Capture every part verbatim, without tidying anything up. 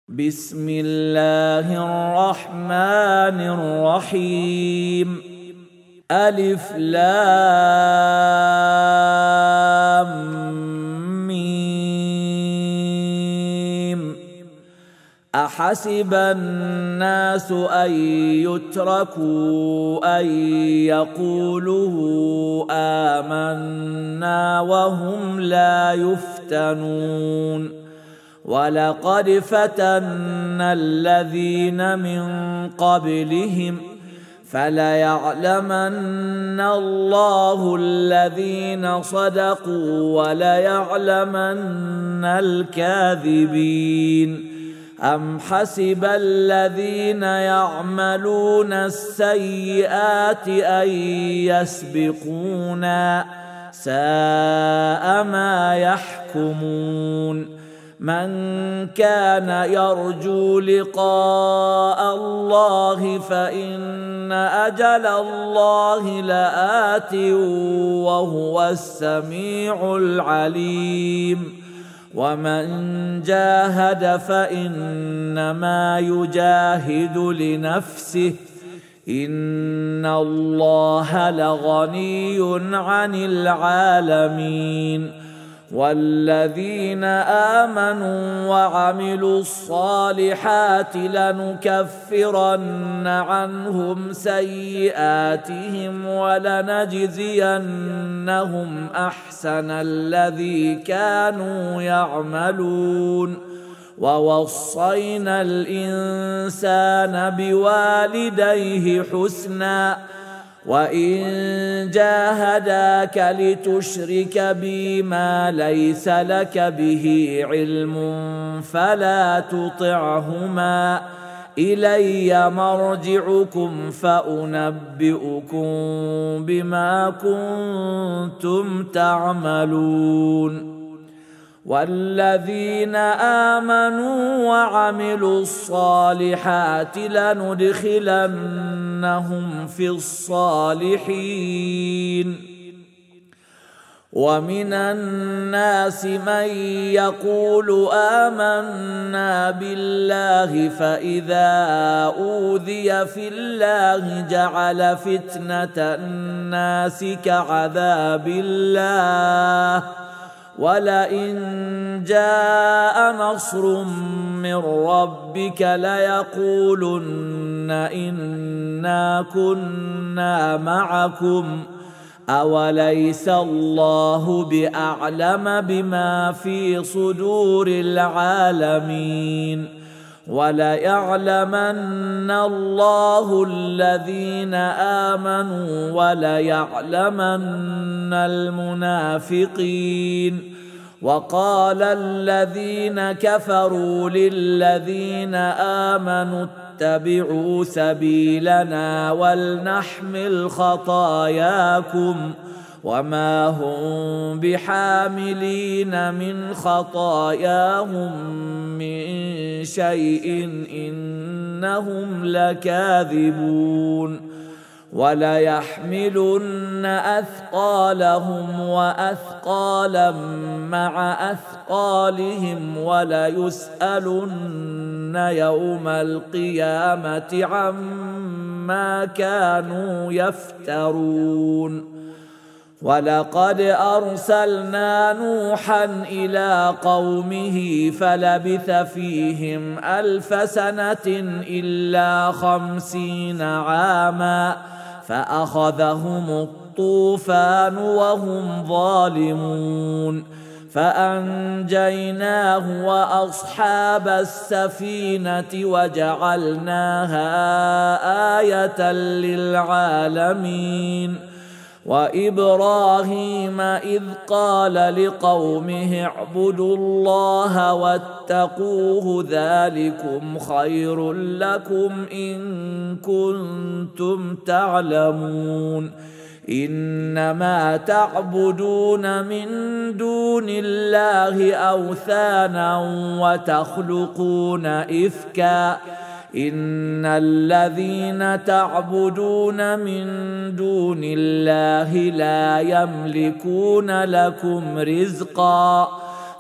بسم الله الرحمن الرحيم. ألف لام ميم. أحسب الناس أن يتركوا أن يقولوا آمنا وهم لا يفتنون. ولقد فتنا الذين من قبلهم فليعلمن الله الذين صدقوا وليعلمن الكاذبين. أم حسب الذين يعملون السيئات أن يسبقونا ساء ما يحكمون. من كان يرجو لقاء الله فإن أجل الله لآت وهو السميع العليم. ومن جاهد فإنما يجاهد لنفسه إن الله لغني عن العالمين. والذين آمنوا وعملوا الصالحات لنكفرن عنهم سيئاتهم ولنجزينهم أحسن الذي كانوا يعملون. ووصينا الإنسان بوالديه حسنا وإن جاهداك لتشرك بي ما ليس لك به علم فلا تطعهما إلي مرجعكم فأنبئكم بما كنتم تعملون. والذين آمنوا وعملوا الصالحات لندخلنهم في الصالحين. ومن الناس من يقول آمنا بالله فإذا أوذي في الله جعل فتنة الناس كعذاب الله ولئن جاء نصر من ربك ليقولن إنا كنا معكم أوليس الله بأعلم بما في صدور العالمين. وليعلمن الله الذين آمنوا وليعلمن المنافقين. وقال الذين كفروا للذين آمنوا اتبعوا سبيلنا ولنحمل خطاياكم وما هم بحاملين من خطاياهم من شيء إنهم لكاذبون. وليحملن أثقالهم وأثقالا مع أثقالهم وليسألن يوم القيامة عما كانوا يفترون. ولقد أرسلنا نوحا إلى قومه فلبث فيهم ألف سنة إلا خمسين عاما فأخذهم الطوفان وهم ظالمون فأنجيناه وأصحاب السفينة وجعلناها آية للعالمين. وإبراهيم إذ قال لقومه اعبدوا الله واتقوه ذلكم خير لكم إن كنتم تعلمون. إنما تعبدون من دون الله أوثانا وتخلقون إفكا إن الذين تعبدون من دون الله لا يملكون لكم رزقا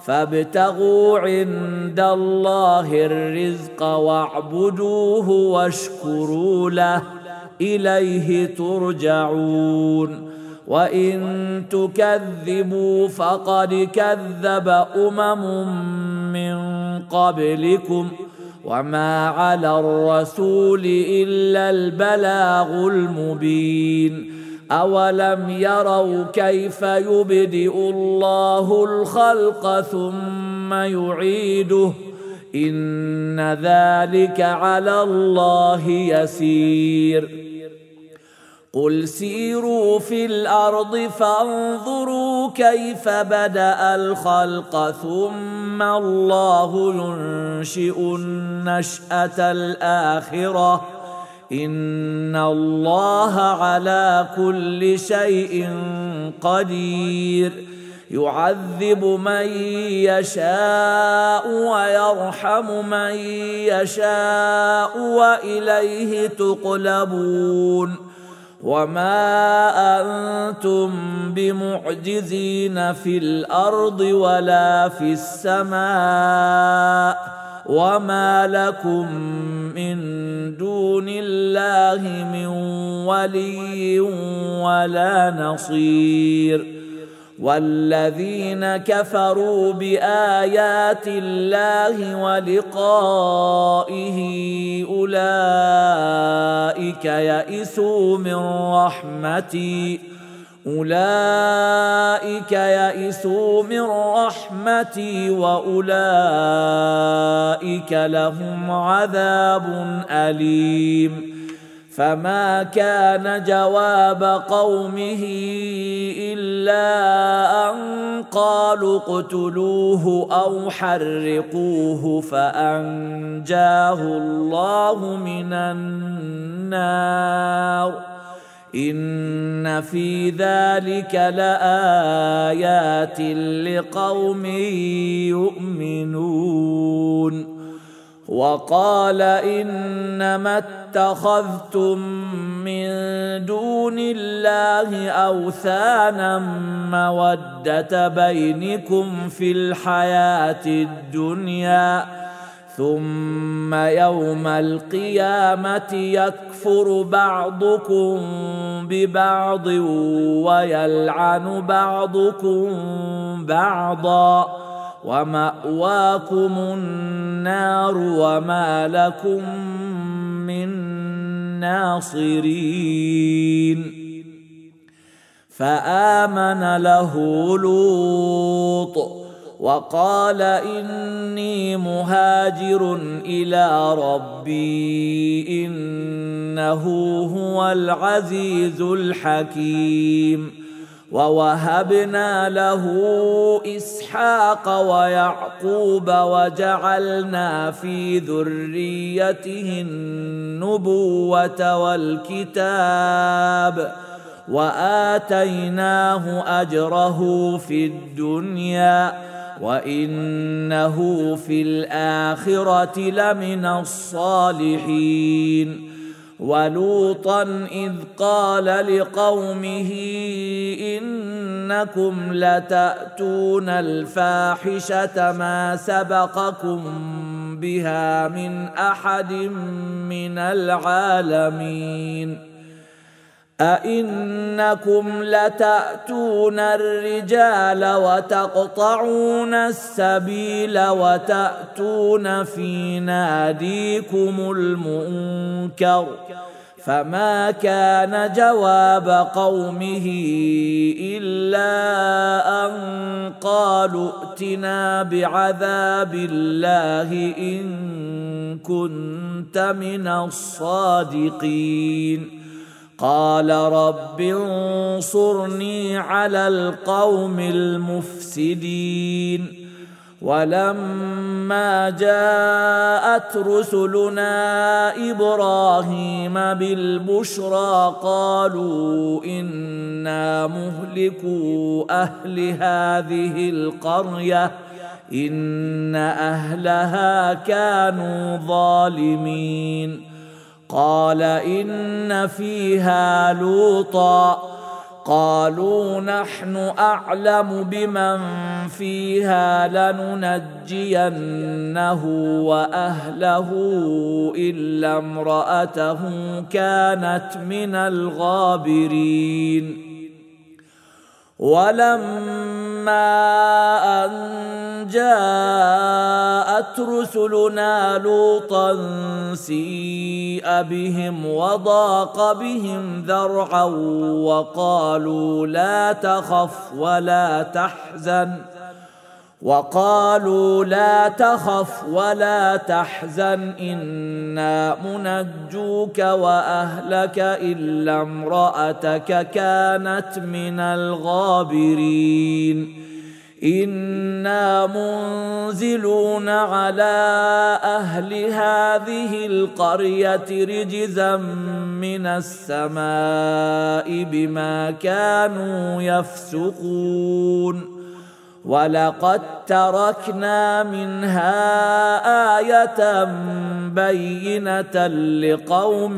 فابتغوا عند الله الرزق واعبدوه واشكروا له إليه ترجعون وإن تكذبوا فقد كذب أمم من قبلكم وما على الرسول إلا البلاغ المبين أولم يروا كيف يبدئ الله الخلق ثم يعيده إن ذلك على الله يسير قل سيروا في الأرض فانظروا كيف بدأ الخلق ثم الله ينشئ النشأة الآخرة إن الله على كل شيء قدير يعذب من يشاء ويرحم من يشاء وإليه تقلبون وما أنتم بمعجزين في الأرض ولا في السماء وما لكم من دون الله من ولي ولا نصير والذين كفروا بآيات الله ولقائه أولئك يئسوا من رحمتي أولئك يئسوا من رحمتي وأولئك لهم عذاب أليم فما كان جواب قومه إلا أن قالوا اقتلوه أو حرقوه فأنجاه الله من النار إن في ذلك لآيات لقوم يؤمنون وقال إنما اتخذتم من دون الله أوثانا مودة بينكم في الحياة الدنيا ثم يوم القيامة يكفر بعضكم ببعض ويلعن بعضكم بعضا ومأواكم النار وما لكم من ناصرين فآمن له لوط وقال إني مهاجر إلى ربي إنه هو العزيز الحكيم ووهبنا له إسحاق ويعقوب وجعلنا في ذريته النبوة والكتاب وآتيناه أجره في الدنيا وإنه في الآخرة لمن الصالحين ولوطا إذ قال لقومه إنكم لتأتون الفاحشة ما سبقكم بها من أحد من العالمين أئنكم لتأتون الرجال وتقطعون السبيل وتأتون في ناديكم المنكر فما كان جواب قومه إلا أن قالوا ائتنا بعذاب الله إن كنت من الصادقين قال رب انصرني على القوم المفسدين ولما جاءت رسلنا إبراهيم بالبشرى قالوا إنا مهلكو أهل هذه القرية إن أهلها كانوا ظالمين قال إن فيها لوطا قالوا نحن أعلم بمن فيها لننجينه وأهله إلا امرأته كانت من الغابرين. ولما أن جاءت رسلنا لوطا سيء بهم وضاق بهم ذرعا وقالوا لا تخف ولا تحزن وقالوا لا تخف ولا تحزن إنا منجوك وأهلك إلا امرأتك كانت من الغابرين. إنا منزلون على أهل هذه القرية رجزا من السماء بما كانوا يفسقون. ولقد تركنا منها آية بينة لقوم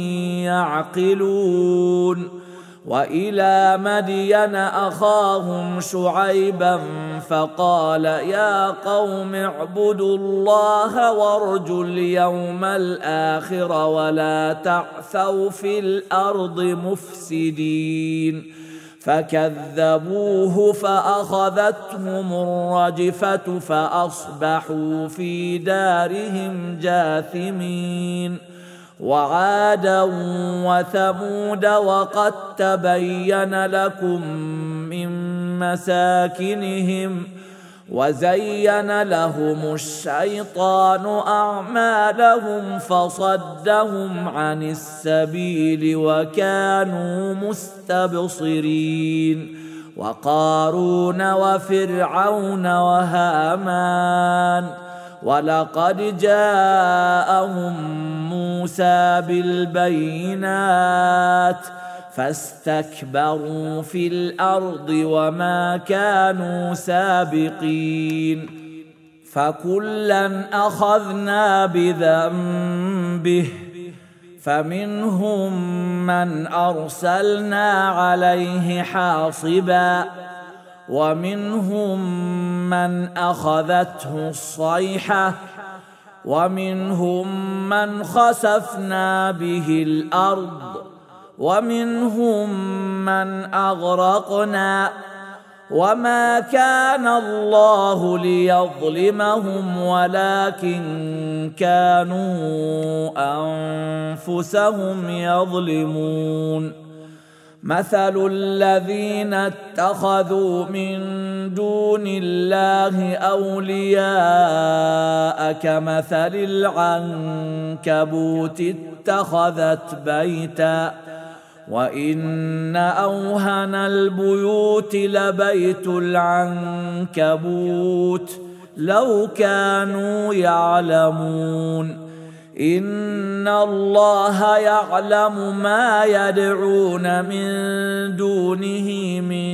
يعقلون. وإلى مدين أخاهم شعيبا فقال يا قوم اعبدوا الله وارجوا اليوم الآخر ولا تعثوا في الأرض مفسدين. فكذبوه فأخذتهم الرجفة فأصبحوا في دارهم جاثمين. وعادا وثمود وقد تبين لكم من مساكنهم وزين لهم الشيطان أعمالهم فصدهم عن السبيل وكانوا مستبصرين. وقارون وفرعون وهامان ولقد جاءهم موسى بالبينات فاستكبروا في الأرض وما كانوا سابقين. فكلا أخذنا بذنبه فمنهم من أرسلنا عليه حاصبا ومنهم من أخذته الصيحة ومنهم من خسفنا به الأرض ومنهم من أغرقنا وما كان الله ليظلمهم ولكن كانوا أنفسهم يظلمون. مثل الذين اتخذوا من دون الله أولياء كمثل العنكبوت اتخذت بيتا وإن أوهن البيوت لبيت العنكبوت لو كانوا يعلمون. إن الله يعلم ما يدعون من دونه من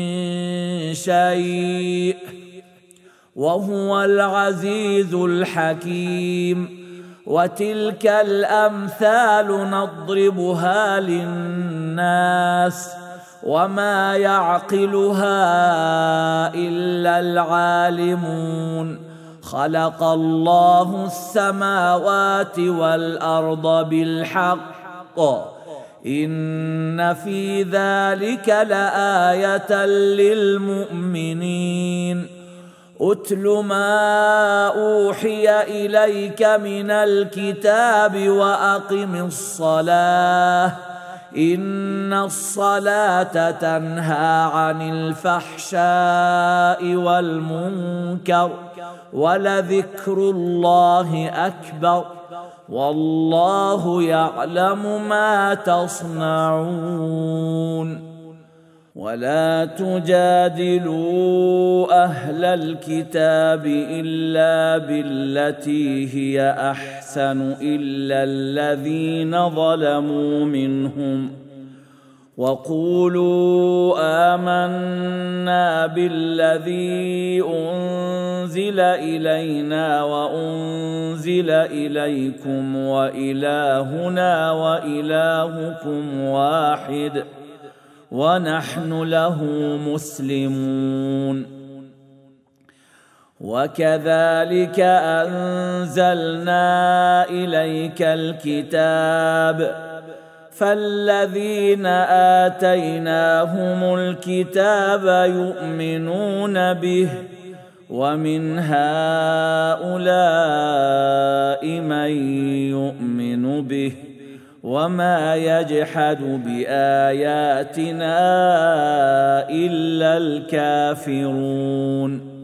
شيء وهو العزيز الحكيم. وتلك الأمثال نضربها للناس وما يعقلها إلا العالمون. خلق الله السماوات والأرض بالحق إن في ذلك لآية للمؤمنين. أتل ما أوحي إليك من الكتاب وأقم الصلاة إن الصلاة تنهى عن الفحشاء والمنكر ولذكر الله أكبر والله يعلم ما تصنعون. ولا تجادلوا أهل الكتاب إلا بالتي هي أحسن إلا الذين ظلموا منهم وقولوا آمنا بالذي أنزل إلينا وأنزل إليكم وإلهنا وإلهكم واحد ونحن له مسلمون. وكذلك أنزلنا إليك الكتاب فالذين آتيناهم الكتاب يؤمنون به ومن هؤلاء من يؤمن به وما يجحد بآياتنا إلا الكافرون.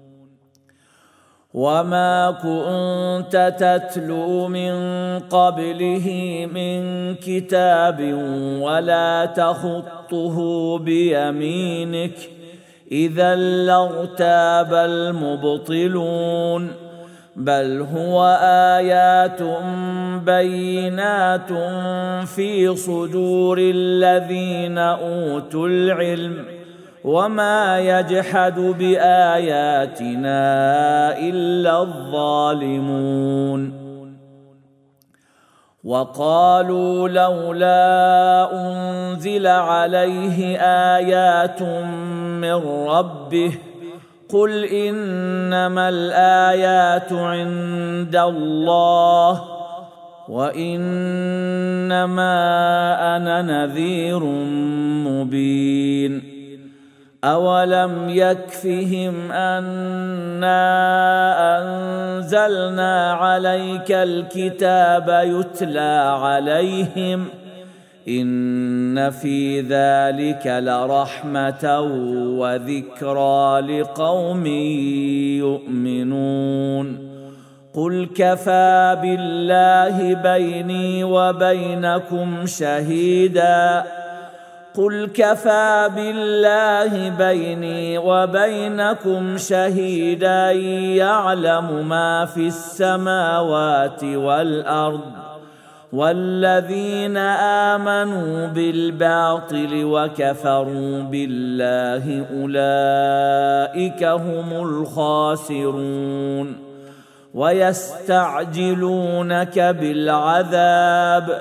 وما كنت تتلو من قبله من كتاب ولا تخطه بيمينك إذا لارتاب المبطلون بل هو آيات بينات في صدور الذين أوتوا العلم وما يجحد بآياتنا إلا الظالمون. وقالوا لولا أنزل عليه آيات من ربه قل إنما الآيات عند الله وإنما أنا نذير مبين. أولم يكفهم أنا أنزلنا عليك الكتاب يتلى عليهم إن في ذلك لرحمة وذكرى لقوم يؤمنون. قل كفى بالله بيني وبينكم شهيدا قل كفى بالله بيني وبينكم شهيدا يعلم ما في السماوات والأرض والذين آمنوا بالباطل وكفروا بالله أولئك هم الخاسرون. ويستعجلونك بالعذاب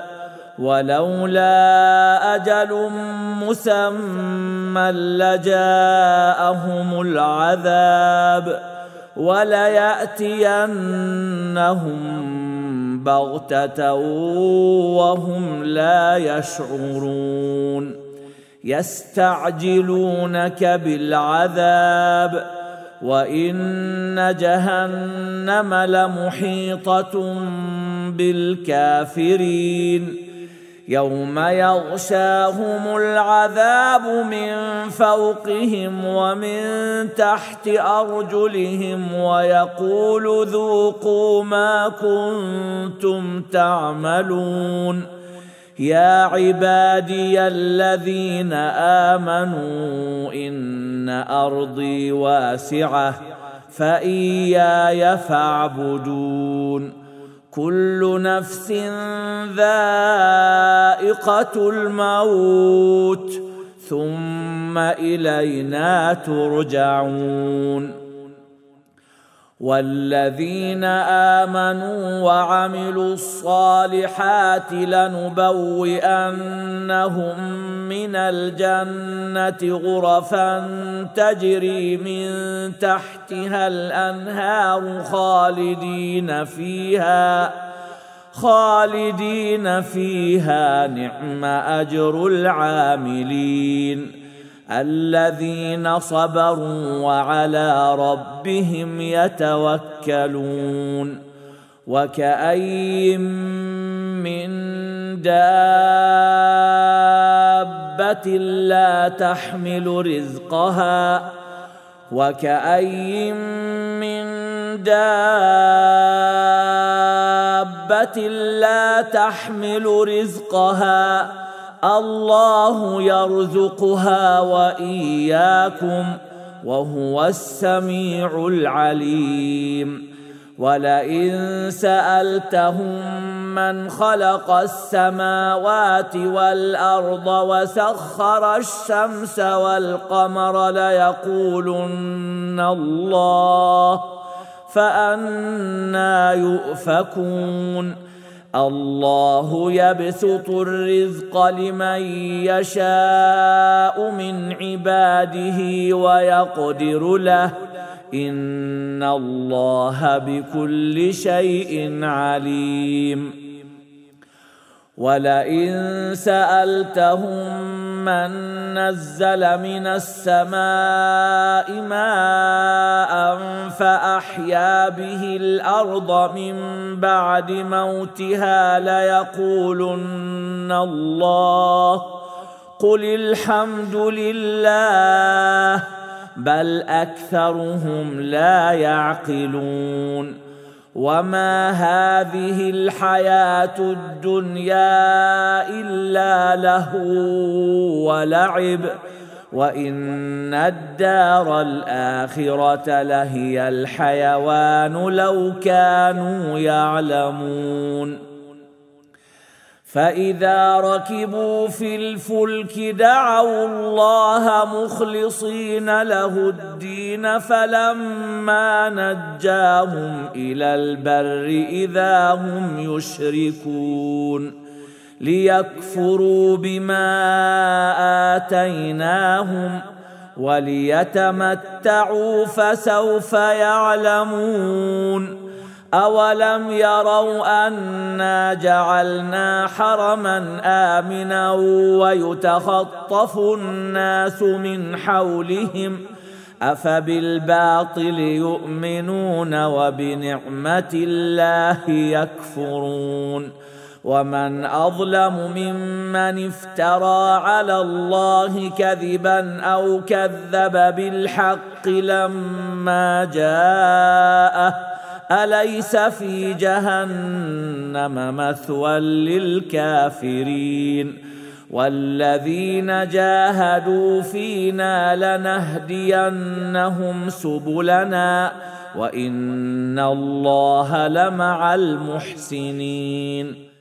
ولولا أجل مسمى لجاءهم العذاب وليأتينهم بغتة وهم لا يشعرون. يستعجلونك بالعذاب وإن جهنم لمحيطة بالكافرين يوم يغشاهم العذاب من فوقهم ومن تحت أرجلهم ويقول ذوقوا ما كنتم تعملون. يا عبادي الذين آمنوا إن أرضي واسعة فإياي فاعبدون. كل نفس ذائقة الموت ثم إلينا ترجعون. والذين آمنوا وعملوا الصالحات لنبوئنهم من الجنة غرفا تجري من تحتها الأنهار خالدين فيها خالدين فيها نعم أجر العاملين الذين صبروا وعلى ربهم يتوكلون. وكأي من دابة لا تحمل رزقها وكأي من دابة لا تحمل رزقها الله يرزقها وإياكم وهو السميع العليم. ولئن سألتهم من خلق السماوات والأرض وسخر الشمس والقمر ليقولن الله فأنى يؤفكون. الله يبسط الرزق لمن يشاء من عباده ويقدر له إن الله بكل شيء عليم ولئن سألتهم من نزل من السماء ماء فأحيا به الأرض من بعد موتها ليقولن الله قل الحمد لله بل أكثرهم لا يعقلون وما هذه الحياة الدنيا إلا لهو ولعب وإن الدار الآخرة لهي الحيوان لو كانوا يعلمون فإذا ركبوا في الفلك دعوا الله مخلصين له الدين فلما نجاهم إلى البر إذا هم يشركون ليكفروا بما آتيناهم وليتمتعوا فسوف يعلمون أولم يروا أنا جعلنا حرما آمنا ويتخطف الناس من حولهم أفبالباطل يؤمنون وبنعمة الله يكفرون ومن أظلم ممن افترى على الله كذبا أو كذب بالحق لما جاءه أليس في جهنم مثوى للكافرين والذين جاهدوا فينا لنهدينهم سبلنا وإن الله لمع المحسنين